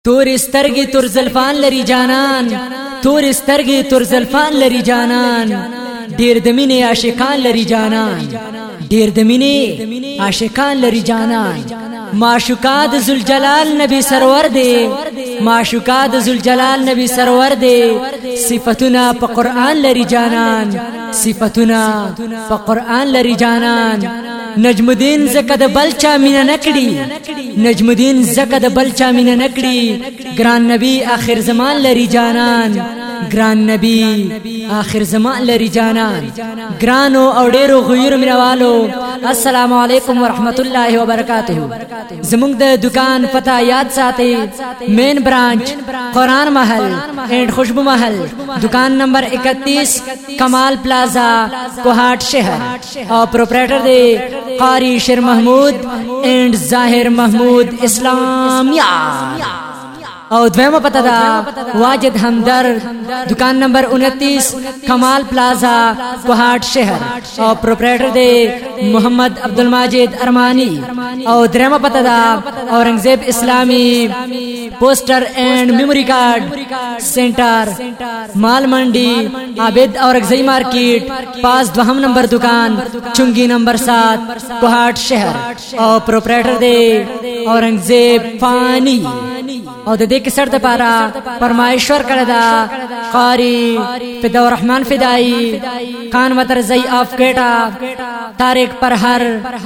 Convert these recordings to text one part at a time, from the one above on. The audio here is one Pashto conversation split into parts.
تور سترګې تور زلفان لري جانان، تور سترګې تور زلفان لري جانان، ډېر د مینې عاشقان لري جانان، ډېر د مینې عاشقان لري جانان. معشوقا د ذوالجلال نبی سرور دی، معشوقا د ذوالجلال نبی سرور دی، صفاتونه په قرآن لري جانان، صفاتونه په قرآن لري جانان. نجم الدین زکه د بلچا مینه نکړي، نجم الدین زکه د بلچا مینه نکړي، ګران نبی آخر زمان لري جانان، ګران نبی آخر زمان لري جانان. ګرانو او ډیرو غویر مینوالو السلام علیکم ورحمت الله وبرکاته. زمونږ د دکان پتا یاد ساتئ، مین برانچ قرآن محل اینڈ خوشبو محل، دکان نمبر 31 کمال پلازا کوہاٹ شہر، اور پروپریٹر دے قاری شیر محمود اینڈ ظاہر محمود اسلامیہ. او دویمه پتا دا واجد همدرد، دکان نمبر 29 کمال پلازا کوہاٹ شہر، اور پروپریٹر دے محمد عبدالماجد ارمانی. او دریمه پتا دا اورنگزیب اسلامی پوسٹر اینڈ میموری کارڈ سینٹر، مال منڈی عابد اورگزئی مارکیٹ پاس دوہم نمبر دکان، چنگی نمبر 7 کوہاٹ شہر، اور پروپریٹر دے اورنگزیب فانی. او د دې کې سر د پارا پرمایشور کړه دا قاری فدا الرحمن فدائی، خان مترزئی آف گیٹا، طارق پرہر،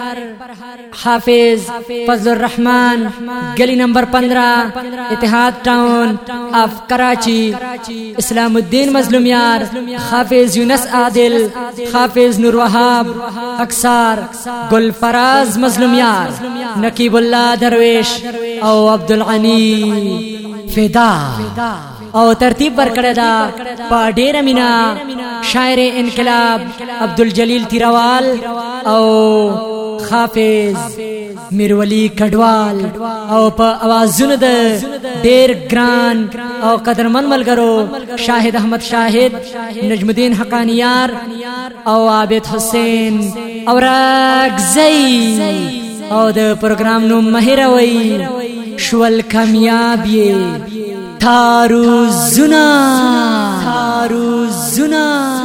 حافظ فضل الرحمن، گلی نمبر 15 اتحاد ٹاؤن آف کراچی. اسلام الدین مظلومیار، حافظ یونس عادل، حافظ نور وہاب اکثار، گل فراز مظلومیار، نقیب اللہ درویش او عبدالغنی فدا. او ترتیب ورکړه دا په ډیره مینا شاعر انقلاب عبدالجلیل تیروال او حافظ میرولی کډوال، او په اوازونو د ډیر ګران او قدرمن ملګرو شاهد احمد شاهد، نجم الدین حقانیار او عابد حسین اورگزئی. او د پروګرام نوم مهیروي شول کامیاب یې تارو زنا، تارو زنا.